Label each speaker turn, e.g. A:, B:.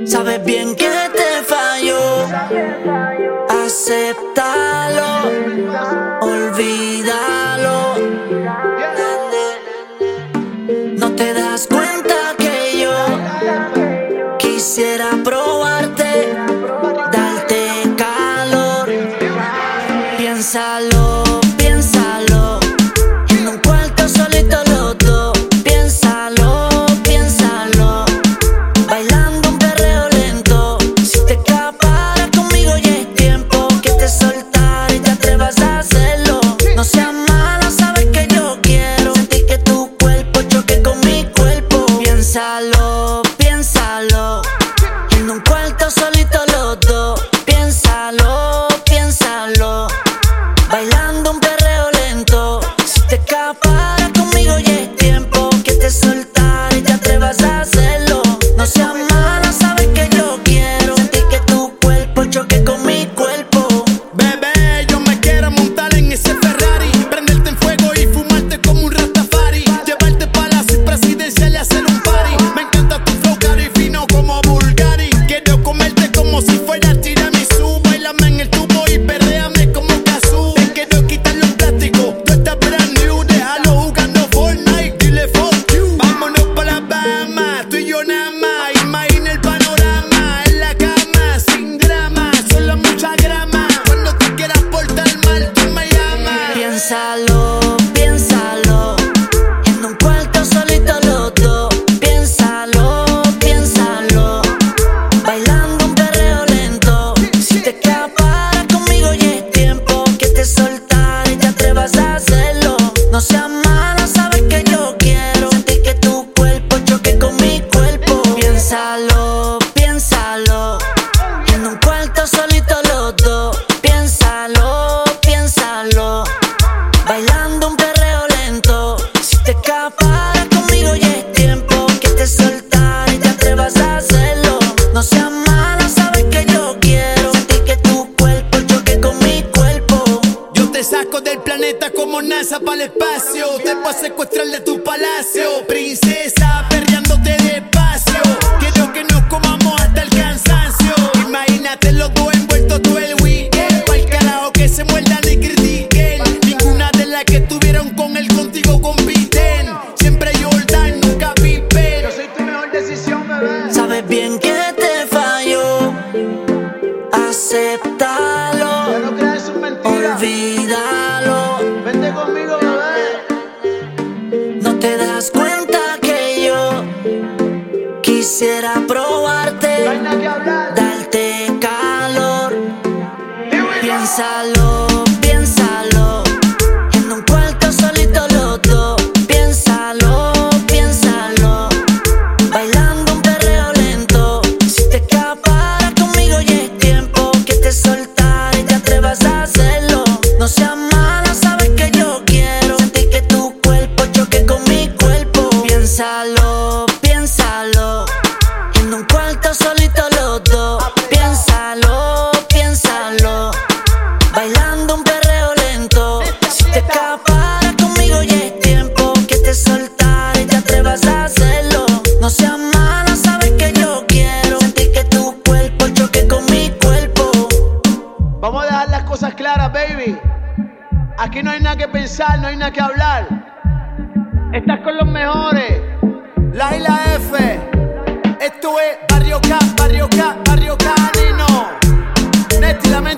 A: Sabes bien que te falló, acéptalo, olvídalo. No te das cuenta que yo quisiera probarte, darte calor. Piénsalo, piénsalo, en un cuarto solito los dos. Piénsalo, piénsalo, bailando un perreo lento. Si te escaparas conmigo ya es tiempo que te soltara y te atrevas a hacerlo. No seas mala, sabes que yo quiero sentir que tu cuerpo choque con mi cuerpo. Piénsalo, piénsalo, en un cuarto solito los dos. Piénsalo, piénsalo, bailando un perreo lento. Si te escaparas conmigo ya es tiempo que te soltara y te atrevas a hacerlo. No seas mala, sabes que yo quiero sentir que tu cuerpo choque con mi cuerpo.
B: Bebé, yo me quiero montar en ese Ferrari, prenderte en fuego y fumarte como un Rastafari, llevarte para la presidencial y hacer un party. Me encanta tu flow caro y fino como Bulgari. Quiero comerte como si fuera tiramisú. Bailame en el tubo y perréame como Kazoo. Te quiero quitar los plásticos, tú estás brand new. Déjalo jugando Fortnite, dile fuck you. Vámonos pa' la Bahamas, tú y yo nada más. Imagina el panorama en la cama, sin drama, solo mucha grama. Cuando te quieras portar mal, tú me llamas.
A: Piénsalo, piénsalo, en un cuarto solito los dos. Piénsalo, piénsalo, bailando un perreo lento. Si te escaparas conmigo ya es tiempo que te soltara y te atrevas a hacerlo. No seas mala, sabes que yo quiero sentir que tu cuerpo choque con mi cuerpo. Piénsalo, piénsalo, en un cuarto solito los dos. Piénsalo, piénsalo, bailando un perreo lento. Si te escaparas conmigo ya es tiempo que te soltara y te atrevas a hacerlo. No seas mala, sabes que yo quiero sentir que tu cuerpo choque con mi cuerpo.
B: Yo te saco del planeta como NASA para el espacio. Te voy a secuestrar de tu palacio, princesa, perreándote despacio. Quiero que nos comamos hasta el cansancio. Imagínate los dos envueltos todo el weekend. Pa'l carajo que se muerdan y critiquen. Ninguna de las que estuvieron con él contigo compiten. Siempre Jordan, nunca Pippen. Yo soy tu mejor decisión, bebé.
A: Sabes bien que te falló, acéptalo,
B: Ya no creas sus mentiras.
A: olvídalo.
B: Vente conmigo, bebé.
A: No te das cuenta que yo quisiera probarte,
B: No hay nada que hablar.
A: darte calor.
B: Here we go.
A: Piénsalo, piénsalo, en un cuarto solito los dos. Piénsalo, piénsalo, bailando un perreo lento. Si te escaparas conmigo ya es tiempo que te soltara y te atrevas a hacerlo. No seas mala, sabes que yo quiero sentir que tu cuerpo choque con mi cuerpo. Piénsalo, piénsalo, en un cuarto solito los dos. Piénsalo, piénsalo, bailando un perreo lento. Si te escaparas conmigo ya es tiempo que te soltara y te atrevas a hacerlo. No seas mala, sabes que yo quiero sentir que tu cuerpo choque con mi cuerpo.
B: Vamos a dejar las cosas claras, baby. Aquí no hay nada que pensar, no hay nada que hablar. Estás con los mejores. La I la F. Esto es Barrio K, Barrio K, Barrio Canino. Neti, la